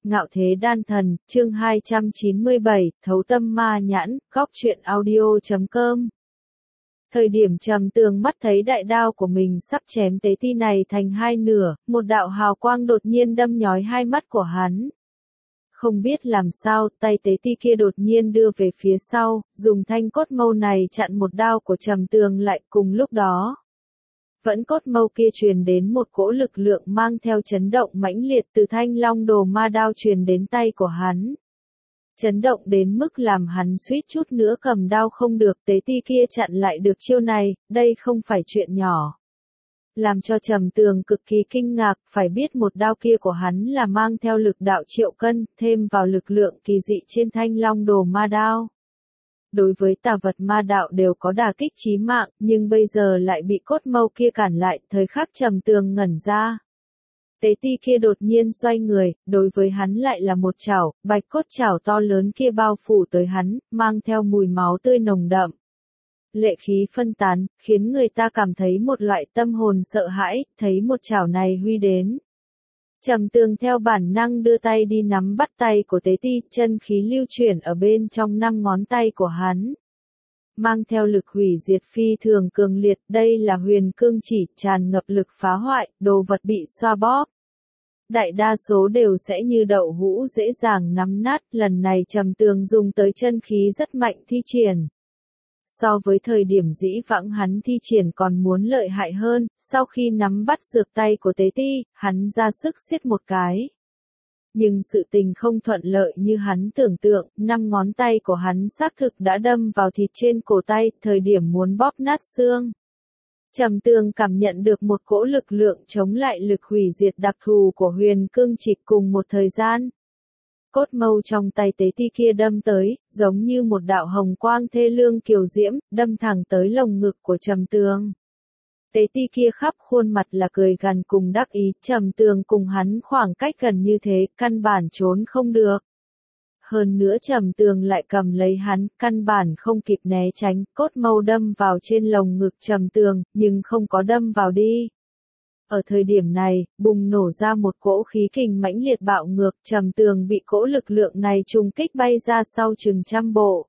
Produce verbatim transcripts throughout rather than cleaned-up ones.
Ngạo thế đan thần, chương hai trăm chín mươi bảy, thấu tâm ma nhãn, góc truyện audio chấm com. Thời điểm Trầm Tường mắt thấy đại đao của mình sắp chém tế ti này thành hai nửa, một đạo hào quang đột nhiên đâm nhói hai mắt của hắn. Không biết làm sao, tay tế ti kia đột nhiên đưa về phía sau, dùng thanh cốt mâu này chặn một đao của Trầm Tường lại. Cùng lúc đó, vẫn cốt mâu kia truyền đến một cỗ lực lượng mang theo chấn động mãnh liệt từ thanh long đồ ma đao truyền đến tay của hắn. Chấn động đến mức làm hắn suýt chút nữa cầm đao không được. Tế ti kia chặn lại được chiêu này, đây không phải chuyện nhỏ. Làm cho Trầm Tường cực kỳ kinh ngạc, phải biết một đao kia của hắn là mang theo lực đạo triệu cân, thêm vào lực lượng kỳ dị trên thanh long đồ ma đao. Đối với tà vật ma đạo đều có đả kích chí mạng, nhưng bây giờ lại bị cốt mâu kia cản lại. Thời khắc Trầm Tường ngẩn ra, tế ti kia đột nhiên xoay người, đối với hắn lại là một chảo, bạch cốt chảo to lớn kia bao phủ tới hắn, mang theo mùi máu tươi nồng đậm. Lệ khí phân tán, khiến người ta cảm thấy một loại tâm hồn sợ hãi. Thấy một chảo này huy đến, Trầm Tường theo bản năng đưa tay đi nắm bắt tay của tế ti, chân khí lưu chuyển ở bên trong năm ngón tay của hắn, mang theo lực hủy diệt phi thường cường liệt. Đây là huyền cương chỉ, tràn ngập lực phá hoại, đồ vật bị xoa bóp, đại đa số đều sẽ như đậu hũ dễ dàng nắm nát. Lần này Trầm Tường dùng tới chân khí rất mạnh thi triển. So với thời điểm dĩ vãng hắn thi triển còn muốn lợi hại hơn. Sau khi nắm bắt dược tay của tế ti, hắn ra sức siết một cái. Nhưng sự tình không thuận lợi như hắn tưởng tượng, năm ngón tay của hắn xác thực đã đâm vào thịt trên cổ tay. Thời điểm muốn bóp nát xương, Trầm Tường cảm nhận được một cỗ lực lượng chống lại lực hủy diệt đặc thù của huyền cương chỉ. Cùng một thời gian, cốt mâu trong tay tế ti kia đâm tới, giống như một đạo hồng quang thê lương kiều diễm, đâm thẳng tới lồng ngực của Trầm Tường. Tế ti kia khắp khuôn mặt là cười gằn cùng đắc ý. Trầm Tường cùng hắn khoảng cách gần như thế, căn bản trốn không được. Hơn nữa Trầm Tường lại cầm lấy hắn, căn bản không kịp né tránh. Cốt mâu đâm vào trên lồng ngực Trầm Tường, nhưng không có đâm vào đi. Ở thời điểm này, bùng nổ ra một cỗ khí kình mãnh liệt bạo ngược. Trầm Tường bị cỗ lực lượng này trùng kích bay ra sau chừng trăm bộ.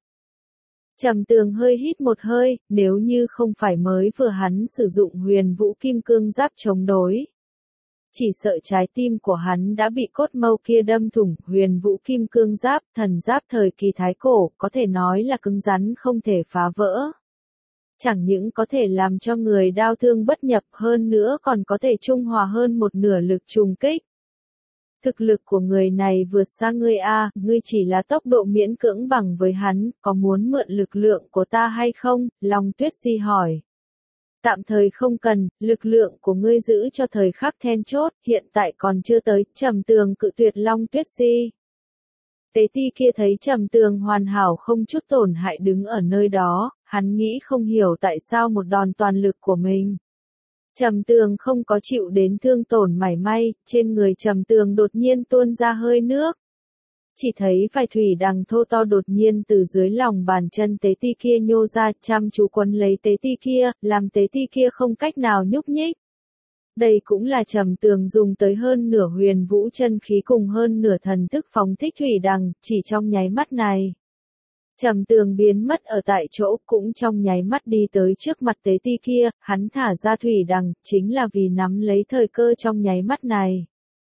Trầm Tường hơi hít một hơi, nếu như không phải mới vừa hắn sử dụng huyền vũ kim cương giáp chống đối, chỉ sợ trái tim của hắn đã bị cốt mâu kia đâm thủng. Huyền vũ kim cương giáp, thần giáp thời kỳ thái cổ, có thể nói là cứng rắn không thể phá vỡ. Chẳng những có thể làm cho người đau thương bất nhập, hơn nữa còn có thể trung hòa hơn một nửa lực trùng kích. Thực lực của người này vượt xa ngươi a, ngươi chỉ là tốc độ miễn cưỡng bằng với hắn, có muốn mượn lực lượng của ta hay không? Long Tuyết Di hỏi. Tạm thời không cần, lực lượng của ngươi giữ cho thời khắc then chốt, hiện tại còn chưa tới. Trầm Tường cự tuyệt Long Tuyết Di. Tế ti kia thấy Trầm Tường hoàn hảo không chút tổn hại đứng ở nơi đó, hắn nghĩ không hiểu tại sao một đòn toàn lực của mình, Trầm Tường không có chịu đến thương tổn mảy may. Trên người Trầm Tường đột nhiên tuôn ra hơi nước. Chỉ thấy vài thủy đằng thô to đột nhiên từ dưới lòng bàn chân tế ti kia nhô ra, chăm chú quấn lấy tế ti kia, làm tế ti kia không cách nào nhúc nhích. Đây cũng là Trầm Tường dùng tới hơn nửa huyền vũ chân khí cùng hơn nửa thần thức phóng thích thủy đằng. Chỉ trong nháy mắt này, Trầm Tường biến mất ở tại chỗ, cũng trong nháy mắt đi tới trước mặt tế ti kia. Hắn thả ra thủy đằng, chính là vì nắm lấy thời cơ trong nháy mắt này.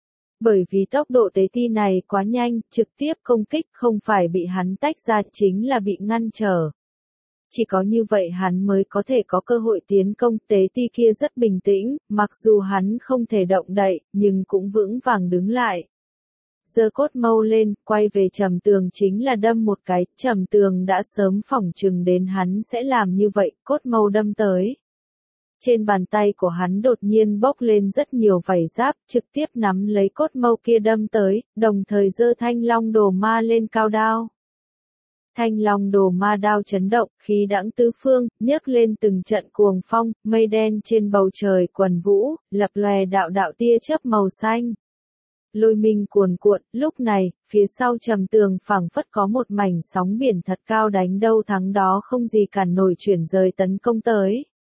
Bởi vì tốc độ tế ti này quá nhanh, trực tiếp công kích không phải bị hắn tách ra, chính là bị ngăn trở. Chỉ có như vậy hắn mới có thể có cơ hội tiến công. Tế ti kia rất bình tĩnh, mặc dù hắn không thể động đậy, nhưng cũng vững vàng đứng lại. Giơ cốt mâu lên, quay về Trầm Tường chính là đâm một cái. Trầm Tường đã sớm phỏng chừng đến hắn sẽ làm như vậy, cốt mâu đâm tới. Trên bàn tay của hắn đột nhiên bốc lên rất nhiều vảy giáp, trực tiếp nắm lấy cốt mâu kia đâm tới, đồng thời giơ thanh long đồ ma lên cao đao. Thanh long đồ ma đao chấn động, khí đãng tứ phương, nhấc lên từng trận cuồng phong, mây đen trên bầu trời quần vũ, lập lòe đạo đạo tia chớp màu xanh. Lôi minh cuồn cuộn. Lúc này, phía sau Trầm Tường phảng phất có một mảnh sóng biển thật cao đánh đâu thắng đó không gì cản nổi chuyển rời tấn công tới.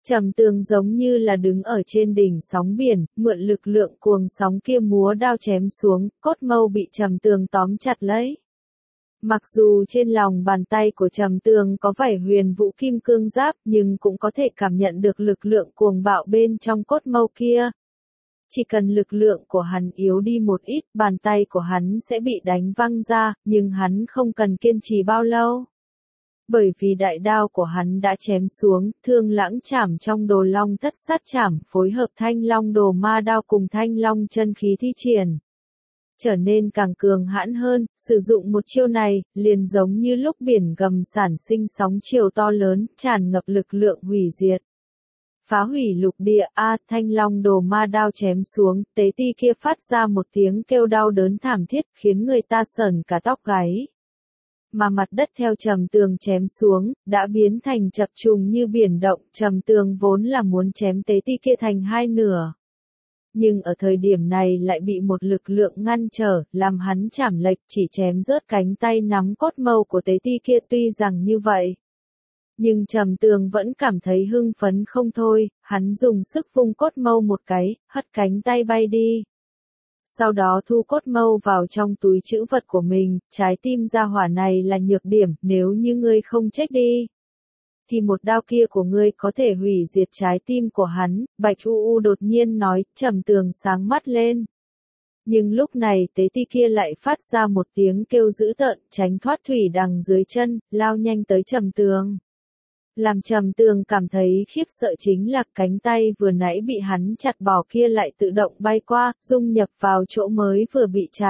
Trầm Tường giống như là đứng ở trên đỉnh sóng biển, mượn lực lượng cuồng sóng kia múa đao chém xuống, cốt mâu bị Trầm Tường tóm chặt lấy. Mặc dù trên lòng bàn tay của Trầm Tường có vảy huyền vũ kim cương giáp, nhưng cũng có thể cảm nhận được lực lượng cuồng bạo bên trong cốt mâu kia. Chỉ cần lực lượng của hắn yếu đi một ít, bàn tay của hắn sẽ bị đánh văng ra, nhưng hắn không cần kiên trì bao lâu. Bởi vì đại đao của hắn đã chém xuống, Thương Lãng Chảm trong Đồ Long Thất Sát Chảm phối hợp Thanh Long Đồ Ma Đao cùng Thanh Long chân khí thi triển, trở nên càng cường hãn hơn. Sử dụng một chiêu này, liền giống như lúc biển gầm sản sinh sóng chiều to lớn, tràn ngập lực lượng hủy diệt, phá hủy lục địa. A, Thanh Long Đồ Ma Đao chém xuống, tế ti kia phát ra một tiếng kêu đau đớn thảm thiết, khiến người ta sởn cả tóc gáy. Mà mặt đất theo Trầm Tường chém xuống, đã biến thành chập trùng như biển động. Trầm Tường vốn là muốn chém tế ti kia thành hai nửa, nhưng ở thời điểm này lại bị một lực lượng ngăn trở, làm hắn chảm lệch, chỉ chém rớt cánh tay nắm cốt mâu của tế ti kia. Tuy rằng như vậy, nhưng Trầm Tường vẫn cảm thấy hưng phấn không thôi, hắn dùng sức vung cốt mâu một cái, hất cánh tay bay đi. Sau đó thu cốt mâu vào trong túi trữ vật của mình. Trái tim gia hỏa này là nhược điểm, nếu như ngươi không chết đi, thì một đao kia của ngươi có thể hủy diệt trái tim của hắn. Bạch U U đột nhiên nói. Trầm Tường sáng mắt lên. Nhưng lúc này tế ti kia lại phát ra một tiếng kêu dữ tợn, tránh thoát thủy đằng dưới chân, lao nhanh tới Trầm Tường. Làm Trầm Tường cảm thấy khiếp sợ chính là cánh tay vừa nãy bị hắn chặt bỏ kia lại tự động bay qua, dung nhập vào chỗ mới vừa bị chặt.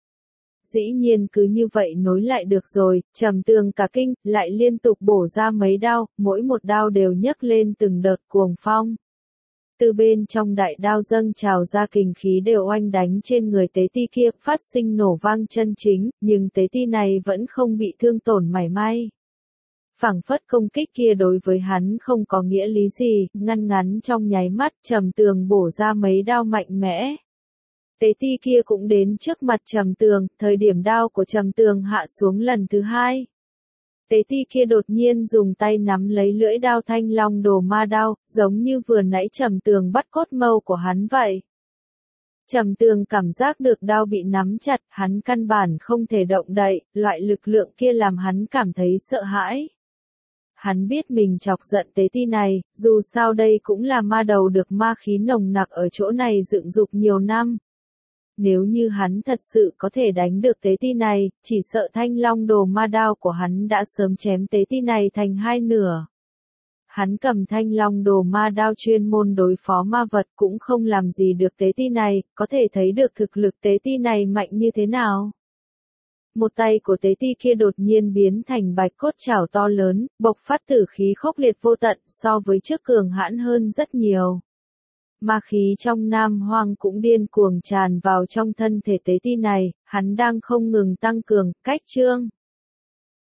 Dĩ nhiên cứ như vậy nối lại được rồi. Trầm Tường cả kinh, lại liên tục bổ ra mấy đao, mỗi một đao đều nhấc lên từng đợt cuồng phong. Từ bên trong đại đao dâng trào ra kình khí đều oanh đánh trên người tế ti kia, phát sinh nổ vang chân chính, nhưng tế ti này vẫn không bị thương tổn mảy may. Phảng phất công kích kia đối với hắn không có nghĩa lý gì, ngăn ngắn trong nháy mắt. Trầm Tường bổ ra mấy đao mạnh mẽ. Tế ti kia cũng đến trước mặt Trầm Tường, thời điểm đao của Trầm Tường hạ xuống lần thứ hai. Tế ti kia đột nhiên dùng tay nắm lấy lưỡi đao Thanh Long Đồ Ma Đao, giống như vừa nãy Trầm Tường bắt cốt mâu của hắn vậy. Trầm Tường cảm giác được đao bị nắm chặt, hắn căn bản không thể động đậy, loại lực lượng kia làm hắn cảm thấy sợ hãi. Hắn biết mình chọc giận tế ti này, dù sao đây cũng là ma đầu được ma khí nồng nặc ở chỗ này dựng dục nhiều năm. Nếu như hắn thật sự có thể đánh được tế ti này, chỉ sợ Thanh Long Đồ Ma Đao của hắn đã sớm chém tế ti này thành hai nửa. Hắn cầm Thanh Long Đồ Ma Đao chuyên môn đối phó ma vật cũng không làm gì được tế ti này, có thể thấy được thực lực tế ti này mạnh như thế nào. Một tay của tế ti kia đột nhiên biến thành bạch cốt chảo to lớn, bộc phát tử khí khốc liệt vô tận, so với trước cường hãn hơn rất nhiều. Ma khí trong Nam Hoang cũng điên cuồng tràn vào trong thân thể tế ti này, hắn đang không ngừng tăng cường, cách trương.